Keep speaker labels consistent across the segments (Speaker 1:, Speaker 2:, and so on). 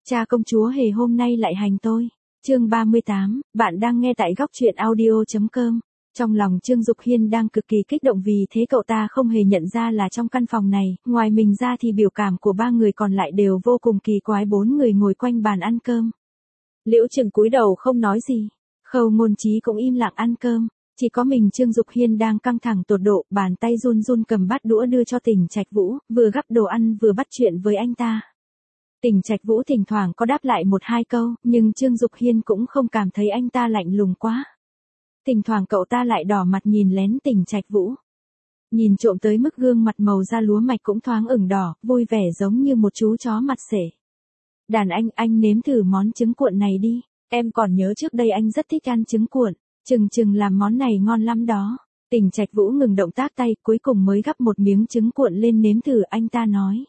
Speaker 1: Cha công chúa hề hôm nay lại hành tôi. Chương 38, bạn đang nghe tại góc truyện audio.com. Trong lòng Trương Dục Hiên đang cực kỳ kích động vì thế cậu ta không hề nhận ra là trong căn phòng này, ngoài mình ra thì biểu cảm của ba người còn lại đều vô cùng kỳ quái. Bốn người ngồi quanh bàn ăn cơm. Liễu Trừng cúi đầu không nói gì. Khâu Ngôn Chí cũng im lặng ăn cơm. Chỉ có mình Trương Dục Hiên đang căng thẳng tột độ, bàn tay run run cầm bát đũa đưa cho Tỉnh Trạch Vũ, vừa gắp đồ ăn vừa bắt chuyện với anh ta. Tỉnh Trạch Vũ thỉnh thoảng có đáp lại một hai câu, nhưng Trương Dục Hiên cũng không cảm thấy anh ta lạnh lùng quá. Thỉnh thoảng cậu ta lại đỏ mặt nhìn lén Tỉnh Trạch Vũ. Nhìn trộm tới mức gương mặt màu da lúa mạch cũng thoáng ửng đỏ, vui vẻ giống như một chú chó mặt sể. Đàn anh nếm thử món trứng cuộn này đi, em còn nhớ trước đây anh rất thích ăn trứng cuộn, Trừng làm món này ngon lắm đó. Tỉnh Trạch Vũ ngừng động tác tay, cuối cùng mới gắp một miếng trứng cuộn lên nếm thử. Anh ta nói.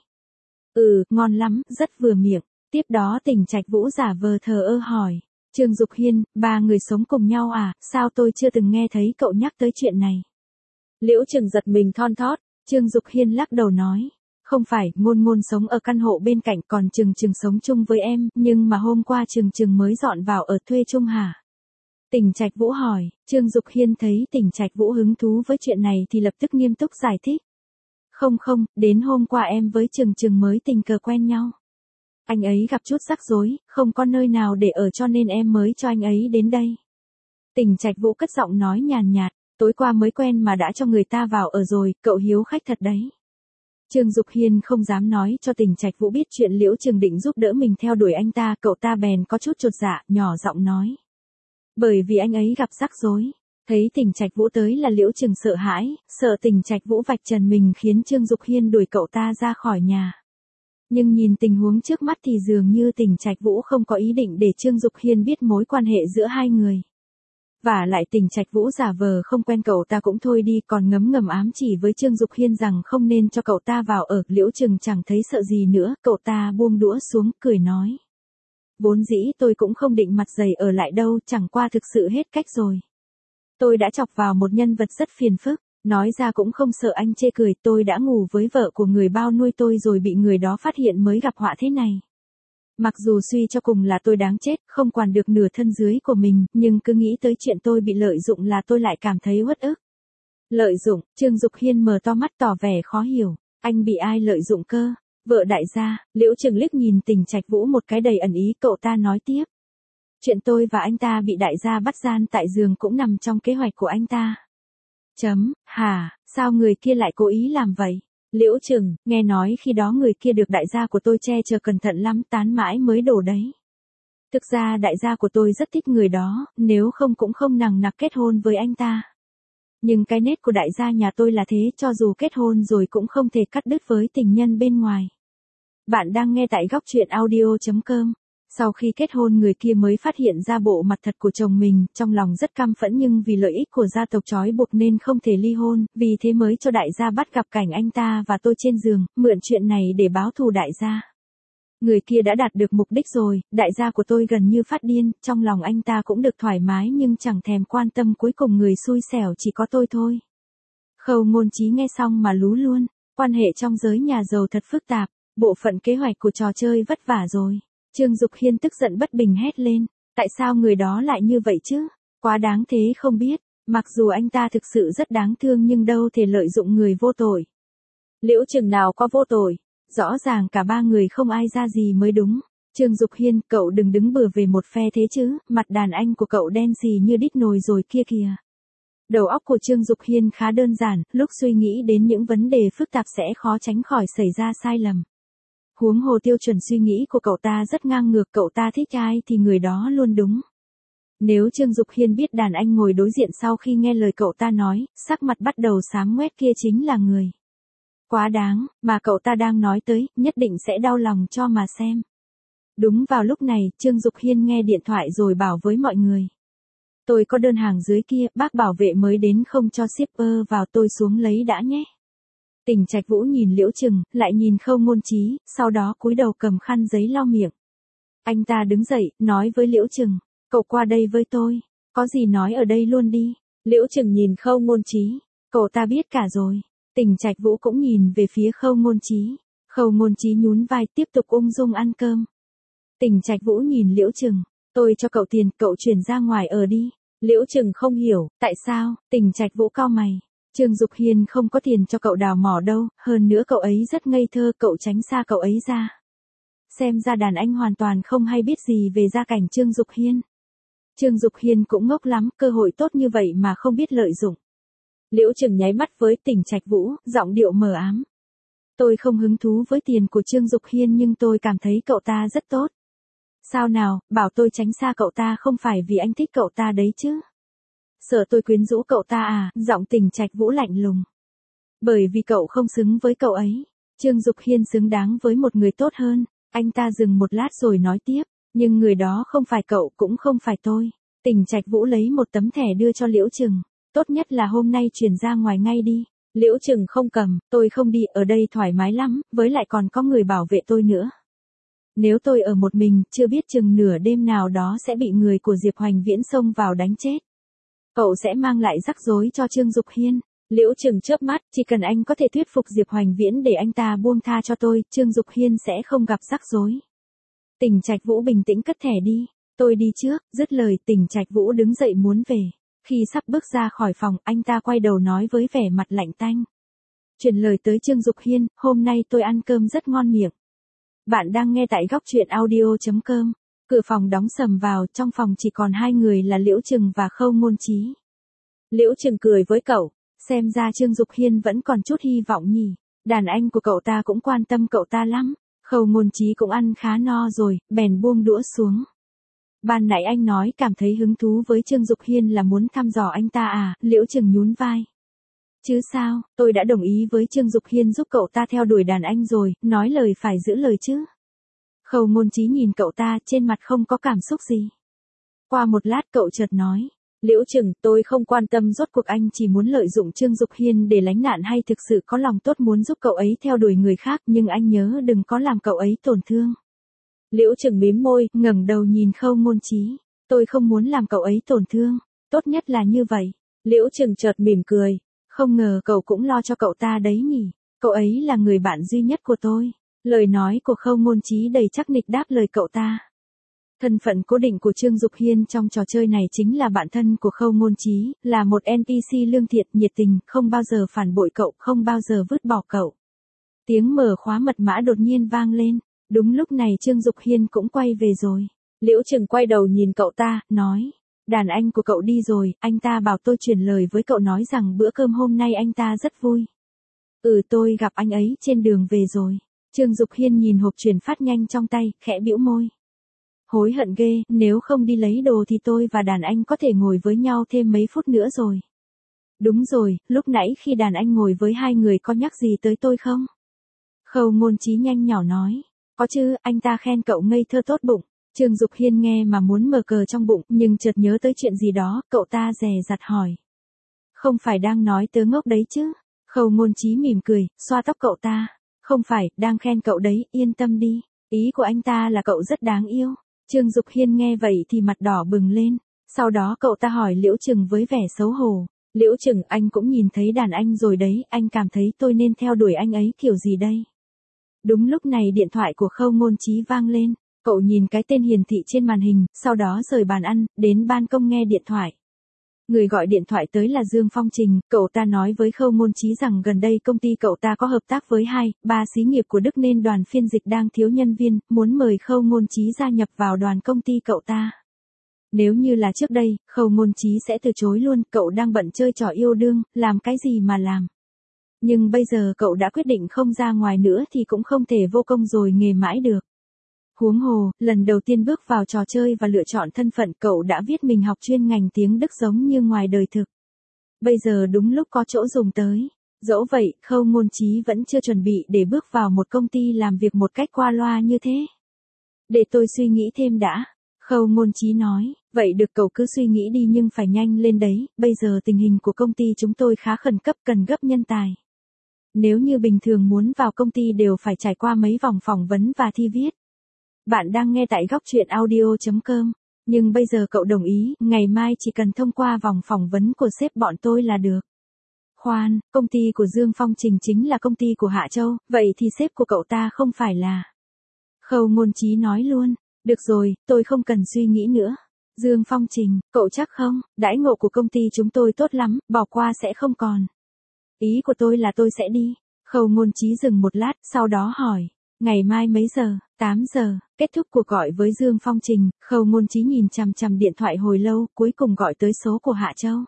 Speaker 1: Ngon lắm, rất vừa miệng. Tiếp đó Tỉnh Trạch Vũ giả vờ thờ ơ hỏi. Trương Dục Hiên, ba người sống cùng nhau à, sao tôi chưa từng nghe thấy cậu nhắc tới chuyện này. Liễu Trừng giật mình thon thót, Trương Dục Hiên lắc đầu nói. Không phải, Ngôn sống ở căn hộ bên cạnh, còn Trừng sống chung với em, nhưng mà hôm qua Trừng mới dọn vào ở thuê chung hả? Tỉnh Trạch Vũ hỏi. Trương Dục Hiên thấy Tỉnh Trạch Vũ hứng thú với chuyện này thì lập tức nghiêm túc giải thích. Không, đến hôm qua em với Trừng mới tình cờ quen nhau. Anh ấy gặp chút rắc rối, không có nơi nào để ở cho nên em mới cho anh ấy đến đây. Tỉnh Trạch Vũ cất giọng nói nhàn nhạt, tối qua mới quen mà đã cho người ta vào ở rồi, cậu hiếu khách thật đấy. Trương Dục Hiên không dám nói cho Tỉnh Trạch Vũ biết chuyện Liễu Trừng định giúp đỡ mình theo đuổi anh ta, cậu ta bèn có chút chột dạ, nhỏ giọng nói. Bởi vì anh ấy gặp rắc rối. Thấy Tỉnh Trạch Vũ tới là Liễu Trừng sợ hãi, sợ Tỉnh Trạch Vũ vạch trần mình khiến Trương Dục Hiên đuổi cậu ta ra khỏi nhà. Nhưng nhìn tình huống trước mắt thì dường như Tỉnh Trạch Vũ không có ý định để Trương Dục Hiên biết mối quan hệ giữa hai người. Và lại Tỉnh Trạch Vũ giả vờ không quen cậu ta cũng thôi đi, còn ngấm ám chỉ với Trương Dục Hiên rằng không nên cho cậu ta vào ở. Liễu Trừng chẳng thấy sợ gì nữa, cậu ta buông đũa xuống, cười nói. Vốn dĩ tôi cũng không định mặt dày ở lại đâu, chẳng qua thực sự hết cách rồi. Tôi đã chọc vào một nhân vật rất phiền phức, nói ra cũng không sợ anh chê cười, tôi đã ngủ với vợ của người bao nuôi tôi rồi bị người đó phát hiện mới gặp họa thế này. Mặc dù suy cho cùng là tôi đáng chết, không quản được nửa thân dưới của mình, nhưng cứ nghĩ tới chuyện tôi bị lợi dụng là tôi lại cảm thấy uất ức. Lợi dụng, Trương Dục Hiên mở to mắt tỏ vẻ khó hiểu, anh bị ai lợi dụng cơ? Vợ đại gia. Liễu Trừng liếc nhìn Tỉnh Trạch Vũ một cái đầy ẩn ý, cậu ta nói tiếp. Chuyện tôi và anh ta bị đại gia bắt gian tại giường cũng nằm trong kế hoạch của anh ta. Hả, sao người kia lại cố ý làm vậy? Liễu Trừng, nghe nói khi đó người kia được đại gia của tôi che chở cẩn thận lắm, tán mãi mới đổ đấy. Thực ra đại gia của tôi rất thích người đó, nếu không cũng không nằng nặc kết hôn với anh ta. Nhưng cái nết của đại gia nhà tôi là thế, cho dù kết hôn rồi cũng không thể cắt đứt với tình nhân bên ngoài. Bạn đang nghe tại góc truyện audio.com. Sau khi kết hôn người kia mới phát hiện ra bộ mặt thật của chồng mình, trong lòng rất căm phẫn nhưng vì lợi ích của gia tộc trói buộc nên không thể ly hôn, vì thế mới cho đại gia bắt gặp cảnh anh ta và tôi trên giường, mượn chuyện này để báo thù đại gia. Người kia đã đạt được mục đích rồi, đại gia của tôi gần như phát điên, trong lòng anh ta cũng được thoải mái nhưng chẳng thèm quan tâm, cuối cùng người xui xẻo chỉ có tôi thôi. Khâu Ngôn Chí nghe xong mà lú luôn, quan hệ trong giới nhà giàu thật phức tạp, bộ phận kế hoạch của trò chơi vất vả rồi. Trương Dục Hiên tức giận bất bình hét lên, tại sao người đó lại như vậy chứ? Quá đáng thế không biết, mặc dù anh ta thực sự rất đáng thương nhưng đâu thể lợi dụng người vô tội. Liễu Trừng nào có vô tội, rõ ràng cả ba người không ai ra gì mới đúng. Trương Dục Hiên, cậu đừng đứng bừa về một phe thế chứ, mặt đàn anh của cậu đen xì như đít nồi rồi kia kìa. Đầu óc của Trương Dục Hiên khá đơn giản, lúc suy nghĩ đến những vấn đề phức tạp sẽ khó tránh khỏi xảy ra sai lầm. Huống hồ tiêu chuẩn suy nghĩ của cậu ta rất ngang ngược, cậu ta thích ai thì người đó luôn đúng. Nếu Trương Dục Hiên biết đàn anh ngồi đối diện sau khi nghe lời cậu ta nói, sắc mặt bắt đầu xám ngoét kia chính là người quá đáng, mà cậu ta đang nói tới, nhất định sẽ đau lòng cho mà xem. Đúng vào lúc này, Trương Dục Hiên nghe điện thoại rồi bảo với mọi người. Tôi có đơn hàng dưới kia, bác bảo vệ mới đến không cho shipper vào, tôi xuống lấy đã nhé. Tỉnh Trạch Vũ nhìn Liễu Trừng, lại nhìn Khâu Ngôn Chí, sau đó cúi đầu cầm khăn giấy lau miệng. Anh ta đứng dậy, nói với Liễu Trừng, cậu qua đây với tôi, có gì nói ở đây luôn đi. Liễu Trừng nhìn Khâu Ngôn Chí, cậu ta biết cả rồi. Tỉnh Trạch Vũ cũng nhìn về phía Khâu Ngôn Chí. Khâu Ngôn Chí nhún vai tiếp tục ung dung ăn cơm. Tỉnh Trạch Vũ nhìn Liễu Trừng, tôi cho cậu tiền, cậu chuyển ra ngoài ở đi. Liễu Trừng không hiểu, tại sao? Tỉnh Trạch Vũ cau mày. Trương Dục Hiên không có tiền cho cậu đào mỏ đâu, hơn nữa cậu ấy rất ngây thơ, cậu tránh xa cậu ấy ra. Xem ra đàn anh hoàn toàn không hay biết gì về gia cảnh Trương Dục Hiên. Trương Dục Hiên cũng ngốc lắm, cơ hội tốt như vậy mà không biết lợi dụng. Liễu Trừng nháy mắt với Tỉnh Trạch Vũ, giọng điệu mờ ám. Tôi không hứng thú với tiền của Trương Dục Hiên nhưng tôi cảm thấy cậu ta rất tốt. Sao nào, bảo tôi tránh xa cậu ta không phải vì anh thích cậu ta đấy chứ? Sợ tôi quyến rũ cậu ta à? Giọng Tỉnh Trạch Vũ lạnh lùng. Bởi vì cậu không xứng với cậu ấy. Trương Dục Hiên xứng đáng với một người tốt hơn. Anh ta dừng một lát rồi nói tiếp. Nhưng người đó không phải cậu cũng không phải tôi. Tỉnh Trạch Vũ lấy một tấm thẻ đưa cho Liễu Trừng. Tốt nhất là hôm nay chuyển ra ngoài ngay đi. Liễu Trừng không cầm, tôi không đi, ở đây thoải mái lắm, với lại còn có người bảo vệ tôi nữa. Nếu tôi ở một mình, chưa biết chừng nửa đêm nào đó sẽ bị người của Diệp Hoành Viễn xông vào đánh chết. Cậu sẽ mang lại rắc rối cho Trương Dục Hiên. Liễu Trừng chớp mắt, chỉ cần anh có thể thuyết phục Diệp Hoành Viễn để anh ta buông tha cho tôi, Trương Dục Hiên sẽ không gặp rắc rối. Tỉnh Trạch Vũ bình tĩnh cất thẻ đi. Tôi đi trước, dứt lời Tỉnh Trạch Vũ đứng dậy muốn về. Khi sắp bước ra khỏi phòng, anh ta quay đầu nói với vẻ mặt lạnh tanh. Truyền lời tới Trương Dục Hiên, hôm nay tôi ăn cơm rất ngon miệng. Bạn đang nghe tại góc truyện audio.com. Cửa phòng đóng sầm vào, trong phòng chỉ còn hai người là Liễu Trừng và Khâu Ngôn Chí. Liễu Trừng cười với cậu, xem ra Trương Dục Hiên vẫn còn chút hy vọng nhỉ. Đàn anh của cậu ta cũng quan tâm cậu ta lắm. Khâu Ngôn Chí cũng ăn khá no rồi, bèn buông đũa xuống. Ban nãy anh nói cảm thấy hứng thú với Trương Dục Hiên là muốn thăm dò anh ta à? Liễu Trừng nhún vai. Chứ sao, tôi đã đồng ý với Trương Dục Hiên giúp cậu ta theo đuổi đàn anh rồi, nói lời phải giữ lời chứ. Khâu Ngôn Chí nhìn cậu ta, trên mặt không có cảm xúc gì. Qua một lát cậu chợt nói. Liễu Trừng, tôi không quan tâm rốt cuộc anh chỉ muốn lợi dụng Trương Dục Hiên để lánh nạn hay thực sự có lòng tốt muốn giúp cậu ấy theo đuổi người khác, nhưng anh nhớ đừng có làm cậu ấy tổn thương. Liễu Trừng mím môi, ngẩng đầu nhìn Khâu Ngôn Chí. Tôi không muốn làm cậu ấy tổn thương, tốt nhất là như vậy. Liễu Trừng chợt mỉm cười. Không ngờ cậu cũng lo cho cậu ta đấy nhỉ. Cậu ấy là người bạn duy nhất của tôi. Lời nói của Khâu Ngôn Chí đầy chắc nịch đáp lời cậu ta. Thân phận cố định của Trương Dục Hiên trong trò chơi này chính là bạn thân của Khâu Ngôn Chí, là một NPC lương thiện, nhiệt tình, không bao giờ phản bội cậu, không bao giờ vứt bỏ cậu. Tiếng mở khóa mật mã đột nhiên vang lên. Đúng lúc này Trương Dục Hiên cũng quay về rồi. Liễu Trừng quay đầu nhìn cậu ta, nói. Đàn anh của cậu đi rồi, anh ta bảo tôi truyền lời với cậu nói rằng bữa cơm hôm nay anh ta rất vui. Tôi gặp anh ấy trên đường về rồi. Trương Dục Hiên nhìn hộp truyền phát nhanh trong tay, khẽ bĩu môi. Hối hận ghê, nếu không đi lấy đồ thì tôi và đàn anh có thể ngồi với nhau thêm mấy phút nữa rồi. Đúng rồi, lúc nãy khi đàn anh ngồi với hai người có nhắc gì tới tôi không? Khâu Ngôn Chí nhanh nhỏ nói. Có chứ, anh ta khen cậu ngây thơ tốt bụng. Trương Dục Hiên nghe mà muốn mở cờ trong bụng, nhưng chợt nhớ tới chuyện gì đó, cậu ta dè dặt hỏi. Không phải đang nói tớ ngốc đấy chứ? Khâu Ngôn Chí mỉm cười, xoa tóc cậu ta. Không phải, đang khen cậu đấy, yên tâm đi. Ý của anh ta là cậu rất đáng yêu. Trương Dục Hiên nghe vậy thì mặt đỏ bừng lên. Sau đó cậu ta hỏi Liễu Trừng với vẻ xấu hổ. Liễu Trừng, anh cũng nhìn thấy đàn anh rồi đấy, anh cảm thấy tôi nên theo đuổi anh ấy kiểu gì đây? Đúng lúc này điện thoại của Khâu Ngôn Chí vang lên. Cậu nhìn cái tên hiển thị trên màn hình, sau đó rời bàn ăn, đến ban công nghe điện thoại. Người gọi điện thoại tới là Dương Phong Trình, cậu ta nói với Khâu Ngôn Chí rằng gần đây công ty cậu ta có hợp tác với 2-3 xí nghiệp của Đức nên đoàn phiên dịch đang thiếu nhân viên, muốn mời Khâu Ngôn Chí gia nhập vào đoàn công ty cậu ta. Nếu như là trước đây, Khâu Ngôn Chí sẽ từ chối luôn, cậu đang bận chơi trò yêu đương, làm cái gì mà làm. Nhưng bây giờ cậu đã quyết định không ra ngoài nữa thì cũng không thể vô công rồi nghề mãi được. Huống hồ, lần đầu tiên bước vào trò chơi và lựa chọn thân phận cậu đã viết mình học chuyên ngành tiếng Đức giống như ngoài đời thực. Bây giờ đúng lúc có chỗ dùng tới. Dẫu vậy, Khâu Ngôn Chí vẫn chưa chuẩn bị để bước vào một công ty làm việc một cách qua loa như thế. Để tôi suy nghĩ thêm đã. Khâu Ngôn Chí nói, vậy được cậu cứ suy nghĩ đi nhưng phải nhanh lên đấy, bây giờ tình hình của công ty chúng tôi khá khẩn cấp cần gấp nhân tài. Nếu như bình thường muốn vào công ty đều phải trải qua mấy vòng phỏng vấn và thi viết. Bạn đang nghe tại góc truyện audio.com, nhưng bây giờ cậu đồng ý, ngày mai chỉ cần thông qua vòng phỏng vấn của sếp bọn tôi là được. Khoan, công ty của Dương Phong Trình chính là công ty của Hạ Châu, vậy thì sếp của cậu ta không phải là. Khâu Ngôn Chí nói luôn, Được rồi, tôi không cần suy nghĩ nữa. Dương Phong Trình, cậu chắc không, đãi ngộ của công ty chúng tôi tốt lắm, bỏ qua sẽ không còn. Ý của tôi là tôi sẽ đi. Khâu Ngôn Chí dừng một lát, sau đó hỏi. Ngày mai mấy giờ? 8 giờ, kết thúc cuộc gọi với Dương Phong Trình, Khâu Ngôn Chí nhìn chằm chằm điện thoại hồi lâu, cuối cùng gọi tới số của Hạ Châu.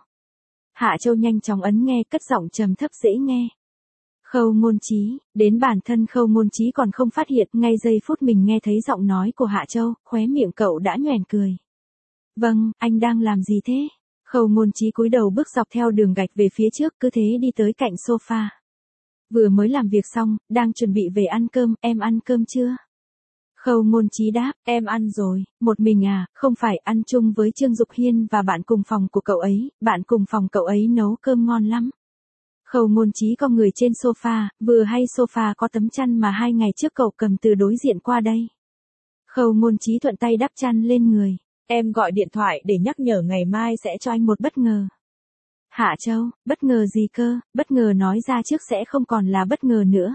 Speaker 1: Hạ Châu nhanh chóng ấn nghe, cất giọng trầm thấp dễ nghe. Khâu Ngôn Chí, đến bản thân Khâu Ngôn Chí còn không phát hiện, ngay giây phút mình nghe thấy giọng nói của Hạ Châu, khóe miệng cậu đã nhoẻn cười. Vâng, anh đang làm gì thế? Khâu Ngôn Chí cúi đầu bước dọc theo đường gạch về phía trước, cứ thế đi tới cạnh sofa. Vừa mới làm việc xong, đang chuẩn bị về ăn cơm, em ăn cơm chưa? Khâu Ngôn Chí đáp, em ăn rồi, một mình à, không phải ăn chung với Trương Dục Hiên và bạn cùng phòng của cậu ấy, bạn cùng phòng cậu ấy nấu cơm ngon lắm. Khâu Ngôn Chí cong người trên sofa, vừa hay sofa có tấm chăn mà 2 ngày trước cậu cầm từ đối diện qua đây. Khâu Ngôn Chí thuận tay đắp chăn lên người. Em gọi điện thoại để nhắc nhở ngày mai sẽ cho anh một bất ngờ. Hạ Châu, bất ngờ gì cơ, bất ngờ nói ra trước sẽ không còn là bất ngờ nữa.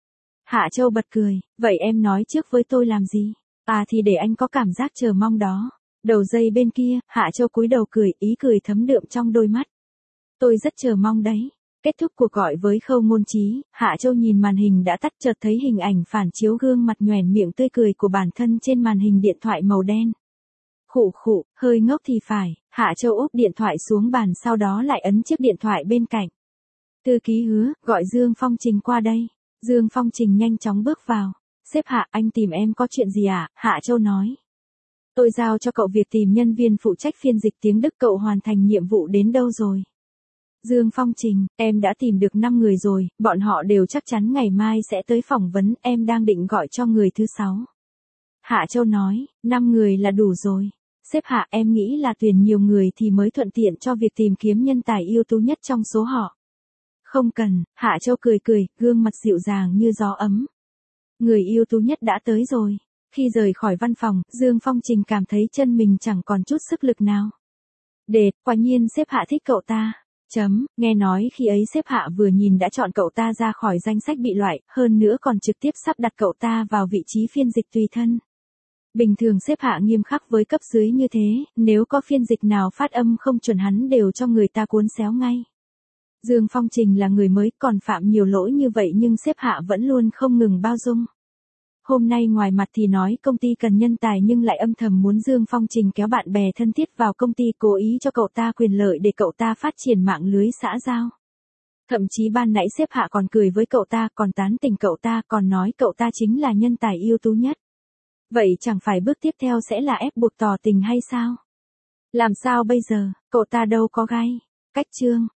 Speaker 1: Hạ Châu bật cười, vậy em nói trước với tôi làm gì? À thì để anh có cảm giác chờ mong đó. Đầu dây bên kia, Hạ Châu cúi đầu cười, ý cười thấm đượm trong đôi mắt. Tôi rất chờ mong đấy. Kết thúc cuộc gọi với Khâu Ngôn Chí, Hạ Châu nhìn màn hình đã tắt, chợt thấy hình ảnh phản chiếu gương mặt nhoẻn miệng tươi cười của bản thân trên màn hình điện thoại màu đen. Khụ khụ, hơi ngốc thì phải, Hạ Châu úp điện thoại xuống bàn, sau đó lại ấn chiếc điện thoại bên cạnh. Thư ký Hứa, gọi Dương Phong Trình qua đây. Dương Phong Trình nhanh chóng bước vào. Sếp Hạ, anh tìm em có chuyện gì à? Hạ Châu nói. Tôi giao cho cậu việc tìm nhân viên phụ trách phiên dịch tiếng Đức, cậu hoàn thành nhiệm vụ đến đâu rồi? Dương Phong Trình, em đã tìm được 5 người rồi, bọn họ đều chắc chắn ngày mai sẽ tới phỏng vấn, em đang định gọi cho người thứ 6. Hạ Châu nói, 5 người là đủ rồi. Sếp Hạ, em nghĩ là tuyển nhiều người thì mới thuận tiện cho việc tìm kiếm nhân tài ưu tú nhất trong số họ. Không cần, Hạ Châu cười cười, gương mặt dịu dàng như gió ấm. Người ưu tú nhất đã tới rồi. Khi rời khỏi văn phòng, Dương Phong Trình cảm thấy chân mình chẳng còn chút sức lực nào. Quả nhiên sếp Hạ thích cậu ta. Nghe nói khi ấy sếp Hạ vừa nhìn đã chọn cậu ta ra khỏi danh sách bị loại, hơn nữa còn trực tiếp sắp đặt cậu ta vào vị trí phiên dịch tùy thân. Bình thường sếp Hạ nghiêm khắc với cấp dưới như thế, nếu có phiên dịch nào phát âm không chuẩn hắn đều cho người ta cuốn xéo ngay. Dương Phong Trình là người mới còn phạm nhiều lỗi như vậy nhưng sếp Hạ vẫn luôn không ngừng bao dung. Hôm nay ngoài mặt thì nói công ty cần nhân tài nhưng lại âm thầm muốn Dương Phong Trình kéo bạn bè thân thiết vào công ty, cố ý cho cậu ta quyền lợi để cậu ta phát triển mạng lưới xã giao. Thậm chí ban nãy sếp Hạ còn cười với cậu ta, còn tán tỉnh cậu ta, còn nói cậu ta chính là nhân tài ưu tú nhất. Vậy chẳng phải bước tiếp theo sẽ là ép buộc tỏ tình hay sao? Làm sao bây giờ, cậu ta đâu có gay. Cách chương